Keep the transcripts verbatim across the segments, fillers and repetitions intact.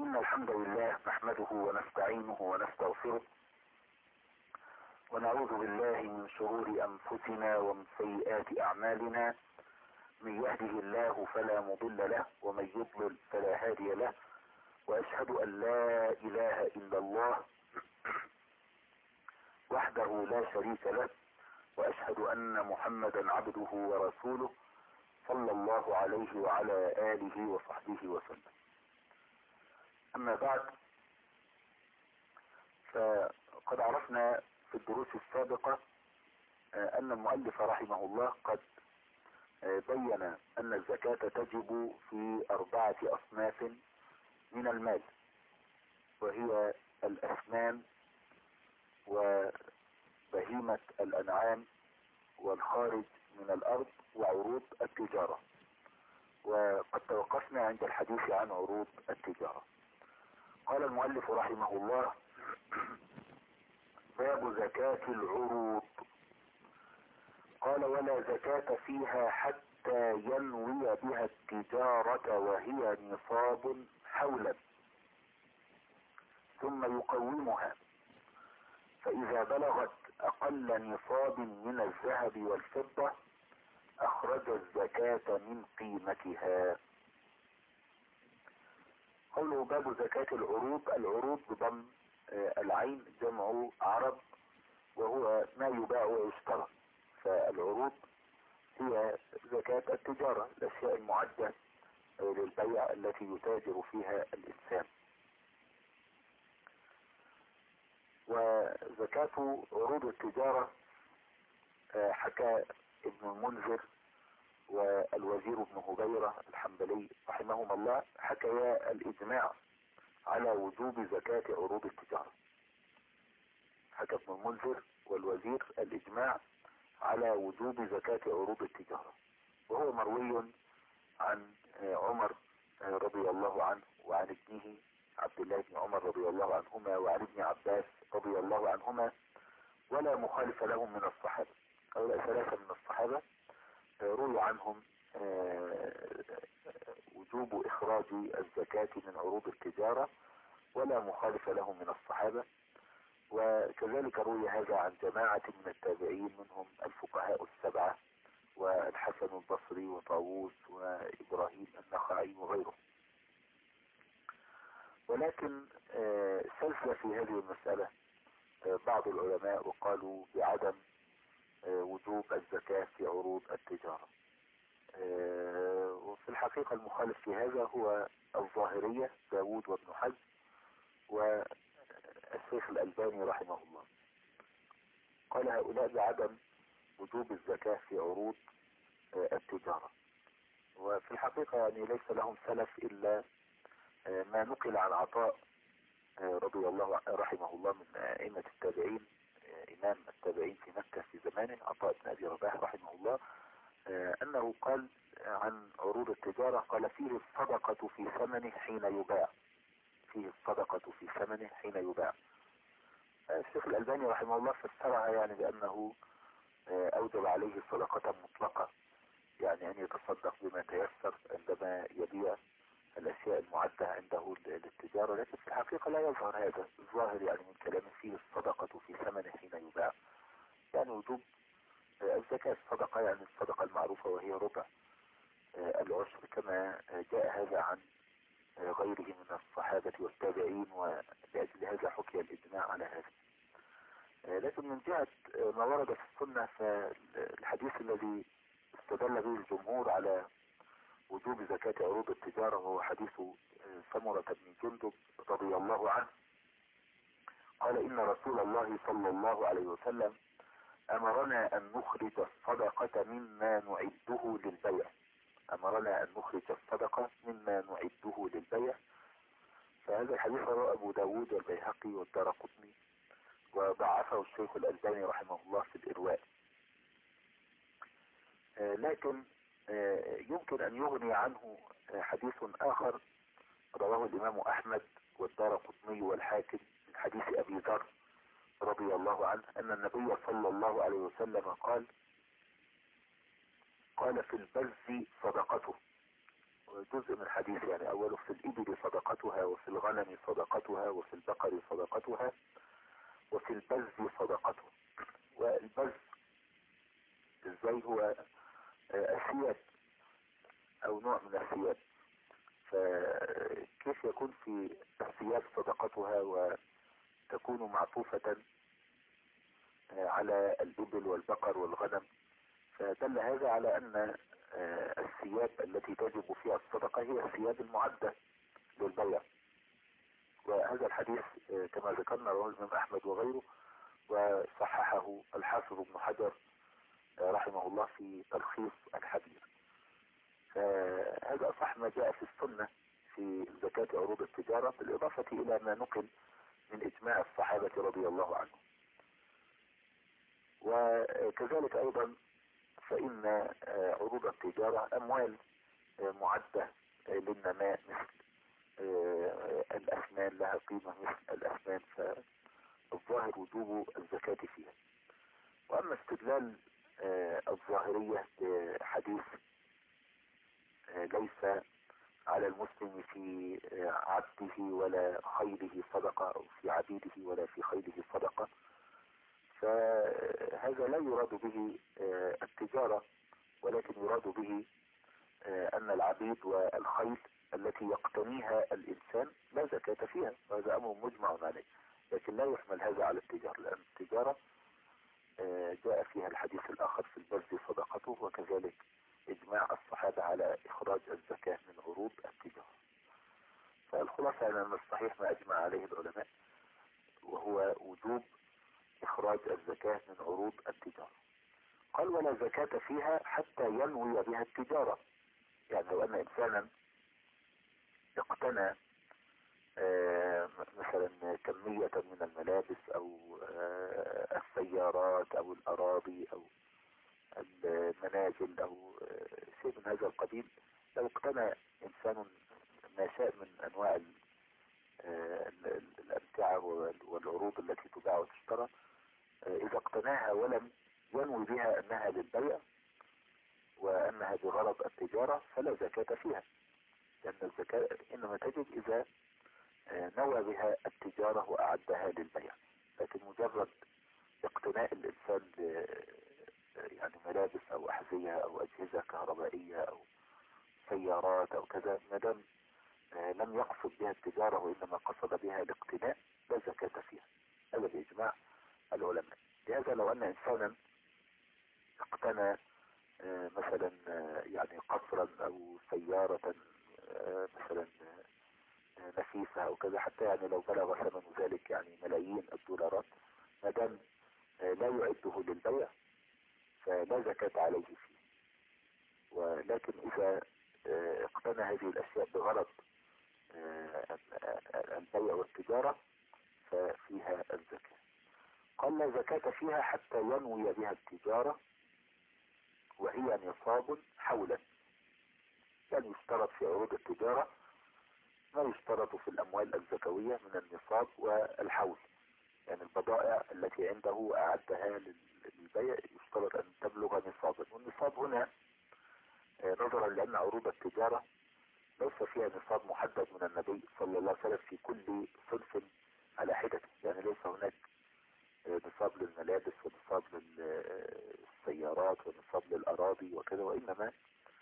إن الحمد لله نحمده ونستعينه ونستغفره ونعوذ بالله من شرور أنفسنا ومن سيئات أعمالنا. من يهده الله فلا مضل له ومن يضلل فلا هادي له، وأشهد أن لا إله إلا الله وحده لا شريك له، وأشهد أن محمدا عبده ورسوله صلى الله عليه وعلى آله وصحبه وسلم. أما بعد، فقد عرفنا في الدروس السابقة أن المؤلف رحمه الله قد بين أن الزكاة تجب في أربعة أصناف من المال، وهي الأثمان وبهيمة الأنعام والخارج من الأرض وعروض التجارة. وقد توقفنا عند الحديث عن عروض التجارة. قال المؤلف رحمه الله: باب زكاة العروض. قال: ولا زكاة فيها حتى ينوي بها التجارة وهي نصاب حولا، ثم يقومها، فإذا بلغت أقل نصاب من الذهب والفضة أخرج الزكاة من قيمتها. قوله باب زكاة العروض، العروض بضم العين جمع عرض، وهو ما يباع ويشترى. فالعروض هي زكاة التجارة، الأشياء المعدة للبيع التي يتاجر فيها الإنسان. وزكاة عروض التجارة حكى ابن المنذر والوزير ابن هبيرة الحنبلي رحمهما الله حكيا الإجماع على وجوب زكاة عروض التجارة. حكى ابن المنذر والوزير الإجماع على وجوب زكاة عروض التجارة، وهو مروي عن عمر رضي الله عنه وعن ابنه عبد الله بن عمر رضي الله عنهما وعن ابن عباس رضي الله عنهما، ولا مخالف لهم من الصحابة. هؤلاء ثلاثة من الصحابة روي عنهم وجوب إخراج الزكاة من عروض التجارة، ولا مخالف لهم من الصحابة. وكذلك روي هذا عن جماعة من التابعين، منهم الفقهاء السبعة والحسن البصري وطاووس وإبراهيم النخعي وغيره. ولكن سلسل في هذه المسألة بعض العلماء وقالوا بعدم وجوب الزكاة في عروض التجارة. وفي الحقيقة المخالف في هذا هو الظاهرية داود وابن حزم والشيخ الألباني رحمه الله. قال هؤلاء بعدم وجوب الزكاة في عروض التجارة. وفي الحقيقة يعني ليس لهم سلف إلا ما نقل عن عطاء رضي الله رحمه الله من أئمة التابعين، إمام التابعين في مكة في زمانه، عطاء بن أبي رباح رحمه الله، أنه قال عن عروض التجارة، قال: فيه الصدقة في ثمنه حين يباع. فيه الصدقة في ثمنه حين يباع. الشيخ الألباني رحمه الله فسرها يعني بأنه أوجب عليه صدقة مطلقة، يعني أن يتصدق بما تيسر عندما يبيع الأشياء المعدة عنده للتجارة. لكن في الحقيقة لا يظهر هذا. الظاهر يعني من كلامه فيه الصدقة في ثمنه حين يباع، يعني وجوب الزكاة. الصدقة يعني الصدقة المعروفة وهي ربع العشر، كما جاء هذا عن غيره من الصحابة والتابعين، ولأجل هذا حكي الإجماع على هذا. لكن من جهة ما ورد في السنة، فالحديث الذي استدل به الجمهور على وجوب زكاة عروض التجارة هو حديث سمرة بن جندب رضي الله عنه. قال: إن رسول الله صلى الله عليه وسلم أمرنا أن نخرج الصدقة مما نعده للبيع. أمرنا أن نخرج الصدقة مما نعده للبيع. فهذا الحديث رواه أبو داود والبيهقي والدارقطني، وضعفه الشيخ الألباني رحمه الله في الإرواء. لكن يمكن أن يغني عنه حديث آخر رواه الإمام أحمد والدارقطني والحاكم من حديث أبي ذر رضي الله عنه أن النبي صلى الله عليه وسلم قال: قال في البز صدقته، جزء من الحديث يعني أوله في الإبل صدقتها، وفي الغنم صدقتها، وفي البقر صدقتها، وفي البز صدقته. والبز ازاي؟ هو أسياد أو نوع من الثياب، فكيف يكون في الثياب صدقتها وتكون معطوفة على الإبل والبقر والغنم؟ فدل هذا على أن الثياب التي تجب فيها الصدقة هي الثياب المعدة للبيع. وهذا الحديث كما ذكرنا رواه الإمام أحمد وغيره، وصححه الحافظ ابن حجر رحمه الله في تلخيص الحديث. فهذا أصح ما جاء في السنة في زكاة عروض التجارة، بالإضافة إلى ما نقل من إجماع الصحابة رضي الله عنهم. وكذلك أيضا فإن عروض التجارة أموال معدة للنماء، مثل الأثمان لها قيمة مثل الأثمان، فالظاهر وجوب الزكاة فيها. وأما استدلال الظاهرية بحديث ليس على المسلم في عبده ولا خيله صدقة، أو في عبيده ولا في خيله صدقة، فهذا لا يراد به التجارة، ولكن يراد به أن العبيد والخيل التي يقتنيها الإنسان لا زكاة فيها، وهذا أمر مجمع عليه. لكن لا يحمل هذا على التجارة، لأن التجارة جاء فيها الحديث الآخر في البذل صدقته، وكذلك إجماع الصحابة على إخراج الزكاة من عروض التجارة. فالخلاصة أن الصحيح ما أجمع عليه العلماء، وهو وجوب إخراج الزكاة من عروض التجارة. قال ولا زكاة فيها حتى ينوي بها التجارة. يعني لو أن إنسانا اقتنى مثلا كمية من الملابس أو السيارات أو الأراضي أو المنازل أو شيء من هذا القبيل، لو اقتنى إنسان ما شاء من أنواع الأمتعة والعروض التي تباع وتشترى، إذا اقتناها ولم ينوي بها أنها للبيع وأنها بغرض التجارة فلا زكاة فيها، لأن الزكاة إنما تجب إذا نوى بها التجارة وأعدها للبيع. لكن مجرد اقتناء الإنسان يعني ملابس أو أحذية أو أجهزة كهربائية أو سيارات أو كذا، ما دام لم يقصد بها التجارة وإنما قصد بها الاقتناء لا زكاة فيها، هذا بإجماع العلماء. لهذا لو أن إنسانا اقتنى مثلا يعني قصرا أو سيارة مثلا نفيسة أو كذا، حتى يعني لو بلغ ثمن ذلك يعني ملايين الدولارات، ما دام لا يعده للبيع فلا زكاة عليه فيه. ولكن إذا اقتنى هذه الأشياء بغرض البيع والتجارة ففيها الزكاة. قال لا زكاة فيها حتى ينوي بها التجارة، وهي نصاب حولا. يعني يشترط في عروض التجارة ما يشترط في الأموال الزكوية من النصاب والحول، يعني البضائع التي عنده أعدها للبيع يشترط أن تبلغ نصابا. والنصاب هنا نظرا لأن عروض التجارة ليس فيها نصاب محدد من النبي صلى الله عليه وسلم في كل صنف على حدة، يعني ليس هناك نصاب للملابس ونصاب للسيارات ونصاب للأراضي وكذا، وإنما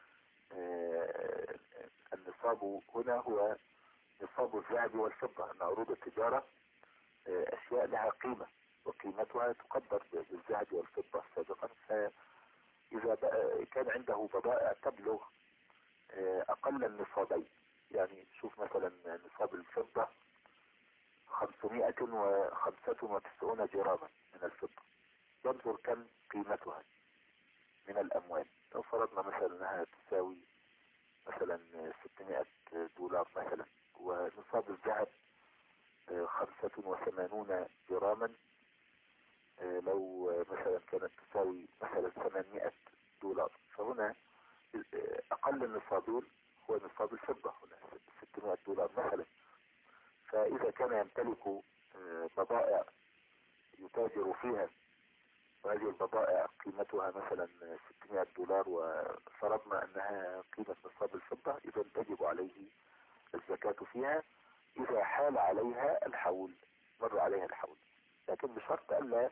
النصاب هنا هو نصاب الذهب والفضة. أن عروض التجارة أشياء لها قيمة وقيمتها تقدر بالذهب والفضة سابقا، فإذا كان عنده بضائع تبلغ أقل النصابين، يعني شوف مثلا نصاب الفضة خمسمائة وخمسة وتسعون جراما من الفضة، ينظر كم قيمتها من الأموال. لو فرضنا مثلا أنها تساوي مثلا ستمائة دولار مثلا، ونصاب الذهب خمسة وثمانون جراما، لو مثلا كانت تساوي مثلا ثمانمائة دولار، فهنا أقل النصابين هو نصاب الفضة هنا ستمائة دولار مثلا. فإذا كان يمتلك بضائع يتاجر فيها وهذه البضائع قيمتها مثلا ستمائة دولار وفرضنا أنها قيمة نصاب الفضة، إذا تجب عليه الزكاة فيها إذا حال عليها الحول، مر عليها الحول، لكن بشرط ألا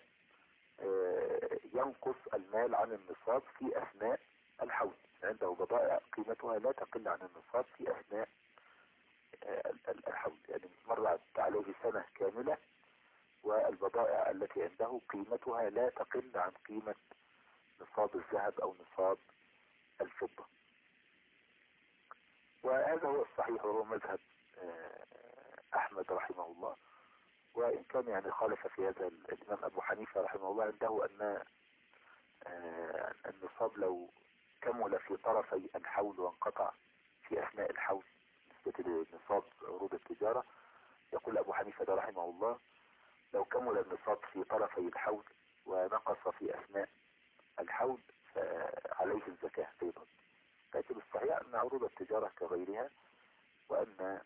ينقص المال عن النصاب في أثناء الحول. عنده بضائع قيمتها لا تقل عن النصاب في أثناء الحول، يعني مرت عليه سنة كاملة والبضائع التي عنده قيمتها لا تقل عن قيمة نصاب الذهب أو نصاب الفضة. وهذا هو الصحيح وهو مذهب أحمد رحمه الله، وإن كان يعني خالف في هذا الإمام أبو حنيفة رحمه الله، عنده أن النصاب لو كمل في طرفي الحول وانقطع في أثناء الحول مثل نصاب عروض التجارة، يقول أبو حنيفة رحمه الله لو كمل النصاب في طرفي الحول ونقص في أثناء الحول فعليه الزكاة أيضا. لكن الصحيح أن عروض التجارة كغيرها، وأن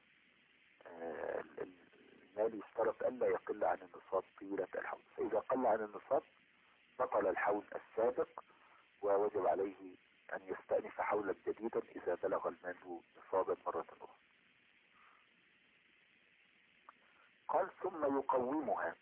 المال يشترط ألا يقل عن النصاب طيلة الحول، فإذا قل عن النصاب بطل الحول السابق ووجب عليه أن يستأنف حولا جديدا إذا بلغ المال نصابا مرة أخرى. قال ثم يقومها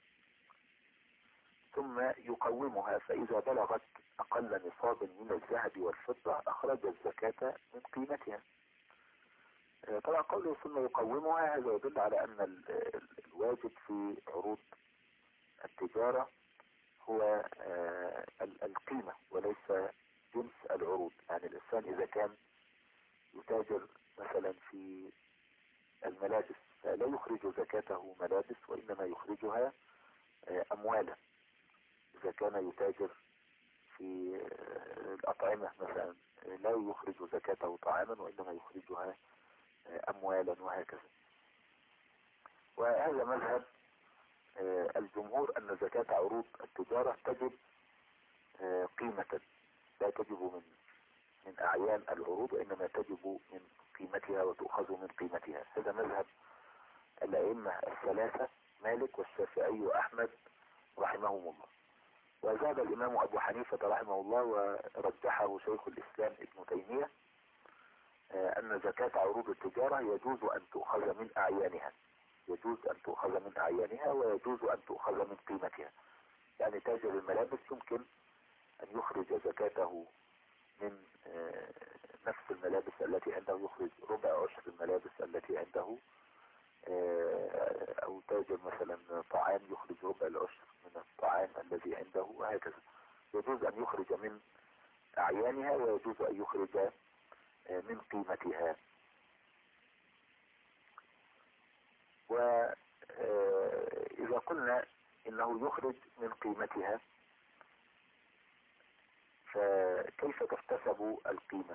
ثم يقومها فإذا بلغت أقل نصاب من الذهب والفضة أخرج الزكاة من قيمتها. طبعا قوله ثم يقومها هذا يدل على أن الواجب في عروض التجارة هو القيمة وليس جنس العروض. يعني الإنسان إذا كان يتاجر مثلا في الملابس لا يخرج زكاته ملابس، وإنما يخرجها أموالا. إذا كان يتاجر في الأطعمة مثلا لا يخرج زكاته طعاما، وإنما يخرجها أموالا، وهكذا. وهذا مذهب الجمهور أن زكاة عروض التجارة تجب قيمة، لا تجب من من أعيان العروض، وإنما تجب من قيمتها وتؤخذ من قيمتها. هذا مذهب الأئمة الثلاثة مالك والشافعي وأحمد رحمهم الله. وزاد الإمام أبو حنيفة رحمه الله ورجحه شيخ الإسلام ابن تيمية أن زكاة عروض التجارة يجوز أن تؤخذ من أعيانها، يجوز أن تؤخذ من أعيانها ويجوز أن تؤخذ من قيمتها. يعني تاجر الملابس يمكن أن يخرج زكاته من نفس الملابس التي عنده، يخرج ربع عشر الملابس التي عنده، أو تاجر مثلا طعام يخرج ربع العشر من الطعام الذي عنده، وهكذا. يجوز أن يخرج من أعيانها ويجوز أن يخرج من قيمتها. وإذا قلنا إنه يخرج من قيمتها فكيف تحتسب القيمة؟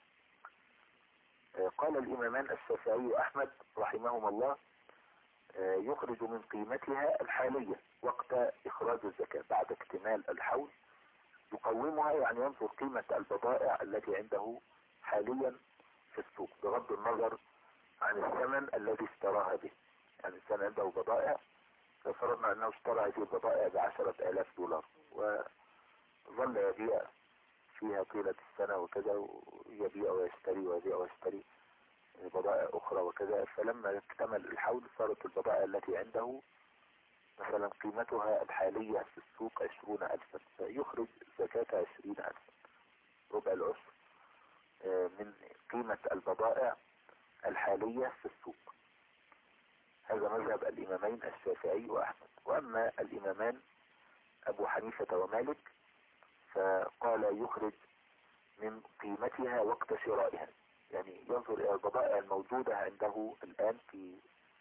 قال الإمامان الشافعي وأحمد رحمهما الله يخرج من قيمتها الحالية وقت إخراج الزكاة بعد اكتمال الحول. يقومها يعني ينظر قيمة البضائع التي عنده حاليا في السوق بغض النظر عن الثمن الذي اشتراها به. يعني الإنسان عنده بضائع، فرضنا أنه اشترى هذه البضائع بعشرة آلاف دولار وظل يبيع فيها طيلة السنة وكذا، ويبيع ويشتري ويبيع ويشتري بضائع أخرى وكذا. فلما اكتمل الحول صارت البضائع التي عنده مثلا قيمتها الحالية في السوق عشرون ألفا، فيخرج زكاة عشرين ألفا، ربع العشر من قيمة البضائع الحالية في السوق. هذا مذهب الإمامين الشافعي وأحمد. وأما الإمامان أبو حنيفة ومالك فقال يخرج من قيمتها وقت شرائها، يعني ينظر إلى البضائع الموجودة عنده الآن في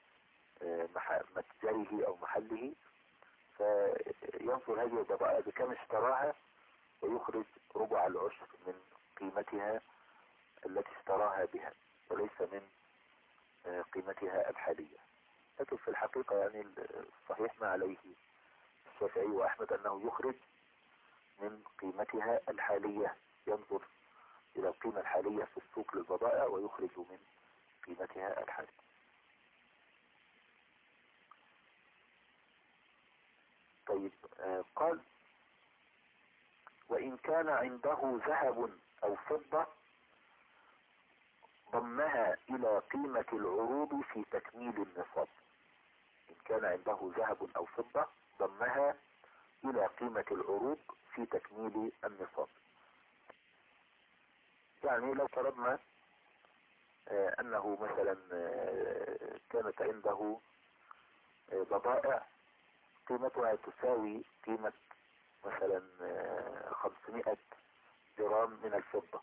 متجره أو محله، فينظر هذه البضائع بكم اشتراها ويخرج ربع العشر من قيمتها التي اشتراها بها، وليس من قيمتها الحالية. لكن في الحقيقة يعني الصحيح ما عليه الشافعي وأحمد أنه يخرج من قيمتها الحالية، ينظر إلى القيمة الحالية في السوق للبضائع ويخرج من قيمتها الحالية. طيب آه قال إن كان عنده ذهب أو فضة ضمها إلى قيمة العروض في تكميل النصاب. إن كان عنده ذهب أو فضة ضمها إلى قيمة العروض في تكميل النصاب. يعني لو فرضنا آه أنه مثلا آه كانت عنده آه بضائع قيمتها تساوي قيمة مثلا آه خمسمائة جرام من الفضة،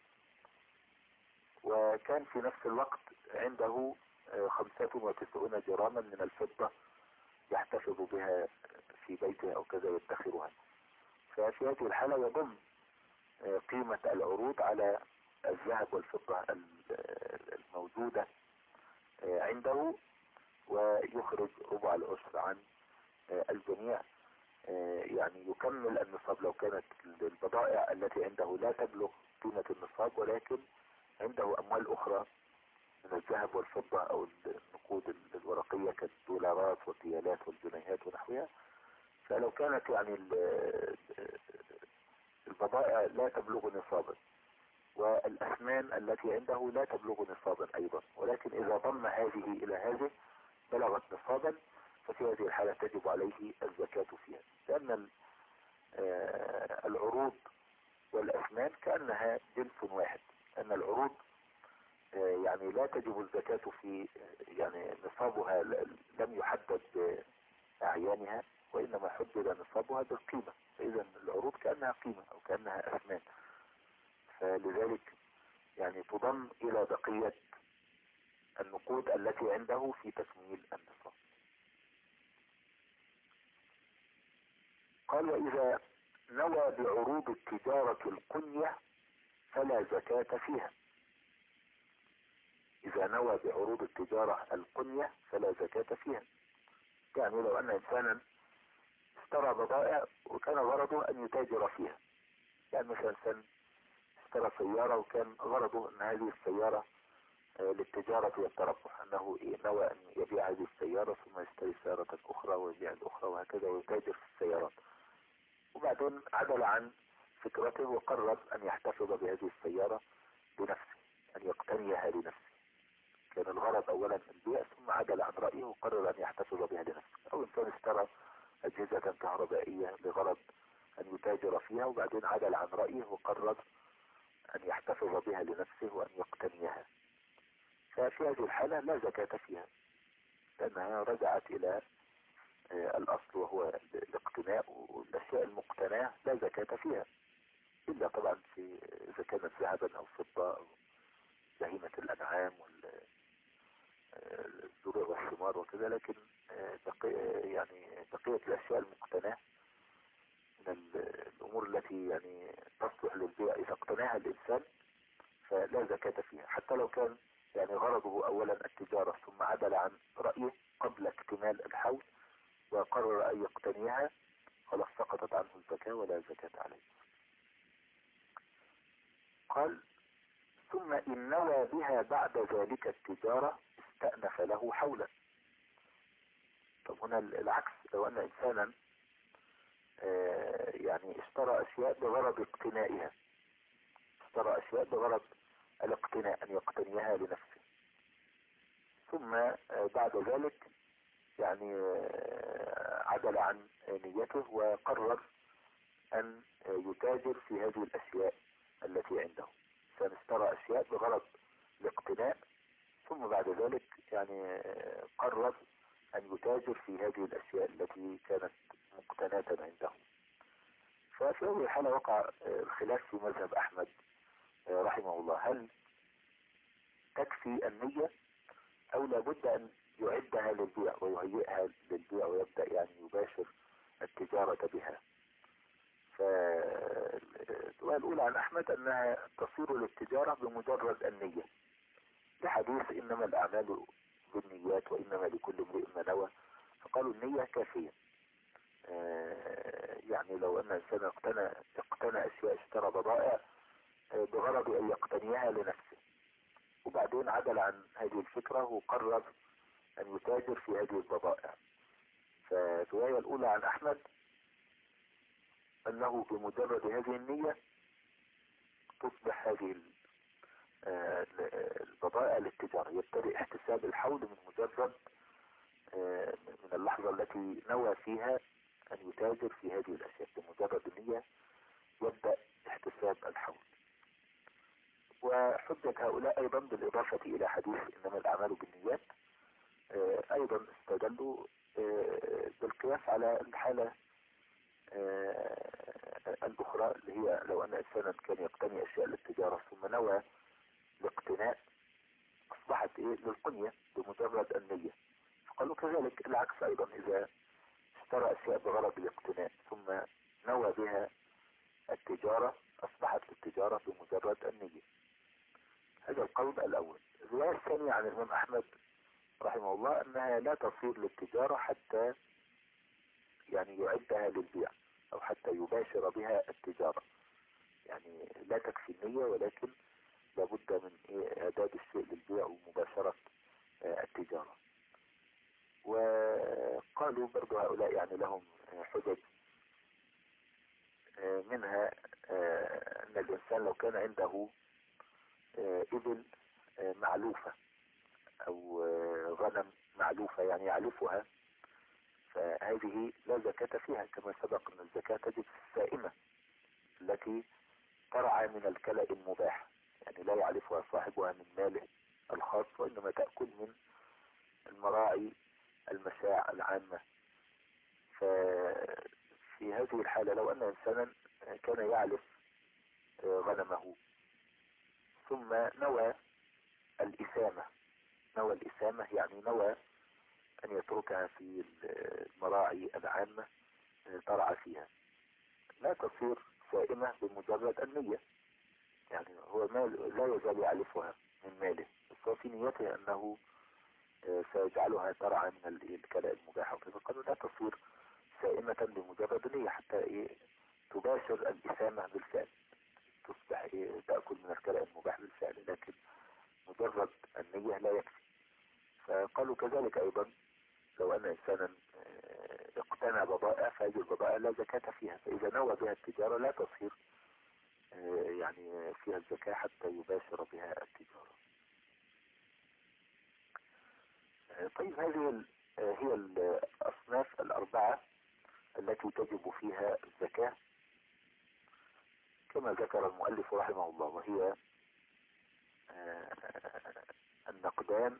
وكان في نفس الوقت عنده آه خمسة وتسعون جراما من الفضة يحتفظ بها في بيته أو كذا يدخرها. ففي هذه الحالة يضم آه قيمة العروض على الذهب والفضة الموجودة آه عنده، ويخرج ربع العشر عن آه الجميع. يعني يكمل النصاب لو كانت البضائع التي عنده لا تبلغ قيمة النصاب، ولكن عنده أموال أخرى من الذهب والفضة أو النقود الورقية كالدولارات والريالات والجنيهات ونحوها. فلو كانت يعني البضائع لا تبلغ نصابا والأثمان التي عنده لا تبلغ نصابا أيضا، ولكن إذا ضم هذه إلى هذه بلغت نصابا، ففي هذه الحالة تجب عليه الزكاة فيها، لأن العروض والأثمان كأنها جنس واحد. أن العروض يعني لا تجب الزكاة في يعني نصابها لم يحدد بأعيانها، وإنما حدد نصابها بالقيمة، فإذا العروض كأنها قيمة أو كأنها أثمان، فلذلك يعني تضم إلى بقية النقود التي عنده في تكميل النصاب. قال: وإذا نوى بعروض التجارة القنية فلا زكاة فيها. إذا نوى بعروض التجارة القنية فلا زكاة فيها. يعني لو أن إنسانا اشترى بضائع وكان غرضه أن يتاجر فيها، يعني مثلا إنسان اشترى سيارة وكان غرضه أن هذه السيارة للتجارة والتربح، أنه نوى أن يبيع هذه السيارة ثم يشتري سيارة أخرى ويبيع الأخرى وهكذا ويتاجر في السيارات، وبعدين عدل عن فكرته وقرر أن يحتفظ بهذه السيارة بنفسه، أن يقتنيها لنفسه. كان الغرض أولا البيع، ثم عدل عن رأيه وقرر أن يحتفظ بها لنفسه. أو إنسان اشترى أجهزة كهربائية لغرض أن يتاجر فيها، وبعدين عدل عن رأيه وقرر أن يحتفظ بها لنفسه وأن يقتنيها. ففي هذه الحالة لا زكاة فيها، لأنها رجعت إلى الأصل وهو الاقتناء، والأشياء المقتناة لا زكاة فيها، إلا طبعا في إذا كانت ذهبا أو فضة أو بهيمة الأنعام والزروع والثمار وكذا. لكن بقية يعني بقية الأشياء المقتناة من الأمور التي يعني تصلح للبيع إذا اقتناها الإنسان فلا زكاة فيها، حتى لو كان يعني غرضه أولا التجارة ثم عدل عن رأيه قبل اكتمال الحول وقرر أن يقتنيها، خلاص سقطت عنه الزكاة ولا زكاة عليه. قال: ثم إن نوى بها بعد ذلك التجارة استأنف له حولا. طب هنا العكس، لو أن إنسانا يعني اشترى أشياء بغرض اقتنائها، اشترى أشياء بغرض الاقتناء أن يقتنيها لنفسه، ثم بعد ذلك يعني عدل عن نيته وقرر أن يتاجر في هذه الأشياء التي عنده. فاشترى أشياء بغرض الاقتناء، ثم بعد ذلك يعني قرر أن يتاجر في هذه الأشياء التي كانت مقتناة عنده. ففي هذه الحالة وقع الخلاف في مذهب أحمد رحمه الله: هل تكفي النية أو لابد أن يعدها للبيع ويهيئها للبيع ويبدأ يعني يباشر التجارة بها؟ فالرواية الأولى عن أحمد أنها تصير للتجارة بمجرد النية، لحديث إنما الأعمال بالنيات وإنما لكل امرئ ما نوى، فقالوا النية كافية. يعني لو أن إنسان اقتنى اقتنى أشياء، اشترى بضائع بغرض أن يقتنيها لنفسه، وبعدين عدل عن هذه الفكرة وقرر أن يتاجر في هذه البضائع. فالرواية الأولى عن أحمد أنه بمجرد هذه النية تصبح هذه البضائع للتجارة، يبتدئ احتساب الحول من مجرد من اللحظة التي نوى فيها أن يتاجر في هذه الأشياء. بمجرد النية يبدأ احتساب الحول. وحجة هؤلاء أيضا بالإضافة إلى حديث إنما الأعمال بالنيات أيضا استدلوا بالقياس على الحالة الأخرى، اللي هي لو أن إنسانا كان يقتني أشياء للتجارة ثم نوى الاقتناء، أصبحت إيه للقنية بمجرد النية. فقالوا كذلك العكس أيضا، إذا اشترى أشياء بغرض الاقتناء ثم نوى بها التجارة أصبحت للتجارة بمجرد النية. هذا القول الأول. الرواية الثانية عن الإمام أحمد رحمه الله أنها لا تصير للتجارة حتى يعني يعدها للبيع أو حتى يباشر بها التجارة، يعني لا تكفي النية ولكن لابد من إعداد الشيء للبيع ومباشرة التجارة. وقالوا برضو هؤلاء يعني لهم حجج، منها أن الإنسان لو كان عنده إبل معلوفة أو غنم معلوفة يعني يعلفها، فهذه لا زكاة فيها، كما سبق أن الزكاة تجب في السائمة التي ترعى من الكلأ المباح، يعني لا يعلفها صاحبها من ماله الخاص، وإنما تأكل من المراعي المشاع العامة. ففي هذه الحالة لو أن إنسانا كان يعلف غنمه ثم نوى الإسامة، نوى الإسامة يعني نوى أن يتركها في المراعي العامة ترعى فيها، لا تصير سائمة بمجرد النية، يعني هو مال لا يزال يعلفها من ماله، بس هو في نيته أنه سيجعلها ترعى من الكلاء المباح، فقالوا لا تصير سائمة بمجرد النية حتى إيه تباشر الإسامة بالفعل، تصبح إيه تأكل من الكلاء المباح بالفعل، لكن مجرد النية لا يكفي. فقالوا كذلك أيضا لو أن إنسانا اقتنى بضائع فهذه البضائع لا زكاة فيها، فإذا نوى بها التجارة لا تصير يعني فيها الزكاة حتى يباشر بها التجارة. طيب هذه هي الأصناف الأربعة التي تجب فيها الزكاة كما ذكر المؤلف رحمه الله، وهي النقدان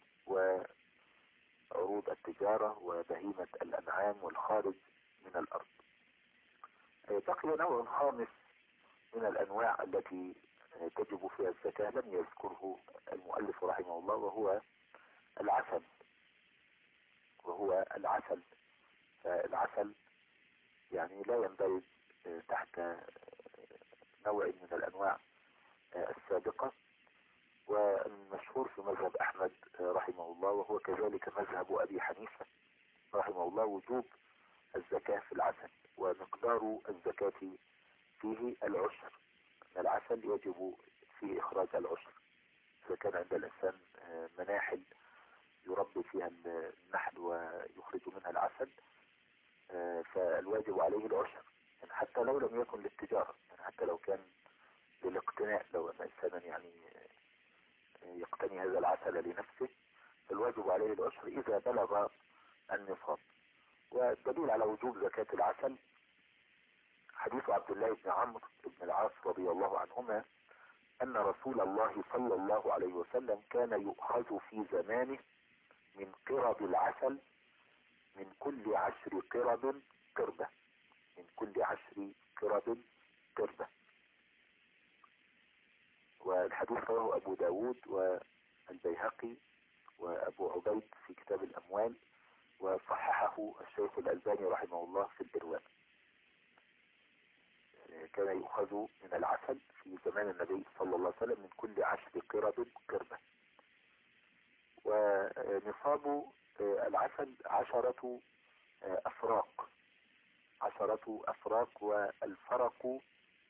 وعروض التجارة وبهيمة الأنعام والخارج من الأرض. بقي نوع خامس من الأنواع التي تجب فيها الزكاة لم يذكره المؤلف رحمه الله، وهو العسل وهو العسل فالعسل يعني لا يندرج تحت نوع من الأنواع السابقة، والمشهور في مذهب أحمد رحمه الله وهو كذلك مذهب أبي حنيفة رحمه الله وجوب الزكاة في العسل، ومقدار الزكاة فيه العشر، أن العسل يجب فيه إخراج العشر، إذا كان عند الإنسان مناحل يربي فيها النحل ويخرج منها العسل فالواجب عليه العشر، يعني حتى لو لم يكن للتجارة، يعني حتى لو كان للاقتناء، لو أن إنسانا يعني يقتني هذا العسل لنفسه فالواجب عليه العشر إذا بلغ النصاب. والدليل على وجوب زكاة العسل حديث عبد الله بن عمرو بن العاص رضي الله عنهما أن رسول الله صلى الله عليه وسلم كان يؤخذ في زمانه من قرب العسل من كل عشر قرب قربة، من كل عشر قرب قربة. والحديث رواه أبو داود والبيهقي وأبو عبيد في كتاب الأموال، وصححه الشيخ الألباني رحمه الله في الإرواء. كان يؤخذ من العسل في زمان النبي صلى الله عليه وسلم من كل عشر قرب قربة. ونصاب العسل عشرة أفراق، عشرة أفراق، والفرق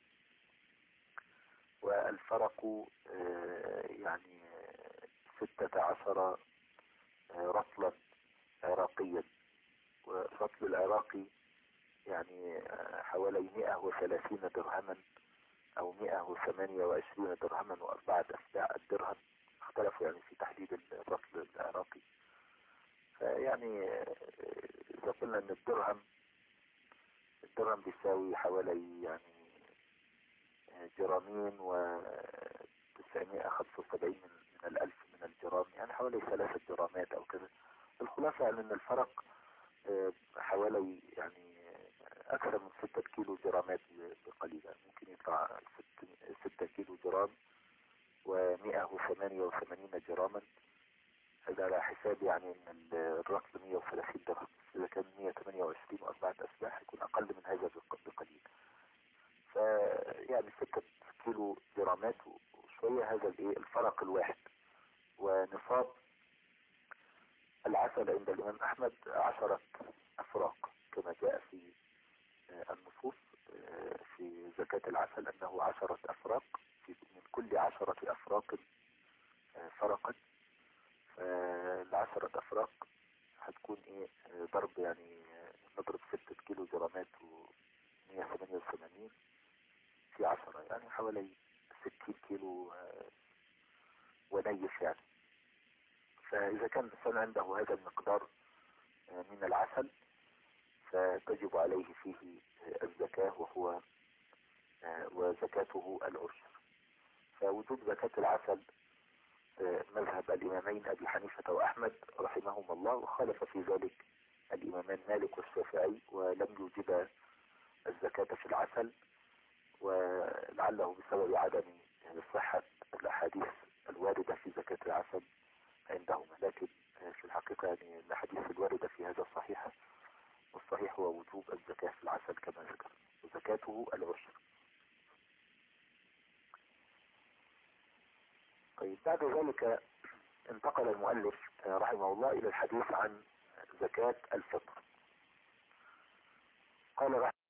والفرق يعني ستة عشر رطلا عراقيا، والرطل العراقي يعني حوالي مئة وثلاثين درهما او مئة وثمانية وعشرين درهما واربعة اتباع الدرهم، اختلفوا يعني في تحديد الرطل العراقي. فيعني اذا قلنا ان الدرهم الدرهم بيساوي حوالي يعني جرامين وتسعمائة وخمسة وسبعين من, من الألف من الجرام، يعني حوالي ثلاثة جرامات أو كذا. الخلاصة يعني أن الفرق حوالي يعني أكثر من ستة كيلو جرامات بقليلة، ممكن يطلع ستة كيلو جرام ومئة وثمانية وثمانين جراما. هذا على حساب يعني أن الرطل مئة وثلاثين درهم، إذا كان مئة وثمانية وعشرين وأربعة أسباح يكون أقل من هذا بقليل. فيعني ستة كيلو جرامات وشوية، هذا الايه الفرق الواحد. ونصاب العسل عند الامام احمد عشرة افراق كما جاء في النصوص في زكاة العسل انه عشرة افراق، في من كل عشرة افراق فرقا. فالعشرة افراق هتكون ايه ضرب يعني نضرب ستة كيلو جرامات ومئة وثمانية وثمانين في عشرة، يعني حوالي ستين كيلو ونيف يعني. فإذا كان الإنسان عنده هذا المقدار من العسل فتجب عليه فيه الزكاة، وهو وزكاته العشر. فوجوب زكاة العسل مذهب الإمامين أبي حنيفة وأحمد رحمهم الله، وخالف في ذلك الإمامان مالك والشافعي ولم يوجب الزكاة في العسل، ولعله بسبب عدم صحة الأحاديث الواردة في زكاة العسل عندهما. لكن في الحقيقة يعني الأحاديث الواردة في هذا صحيحة، والصحيح هو وجوب الزكاة في العسل كما ذكر، وزكاته العشر. طيب بعد ذلك انتقل المؤلف رحمه الله إلى الحديث عن زكاة الفطر. قال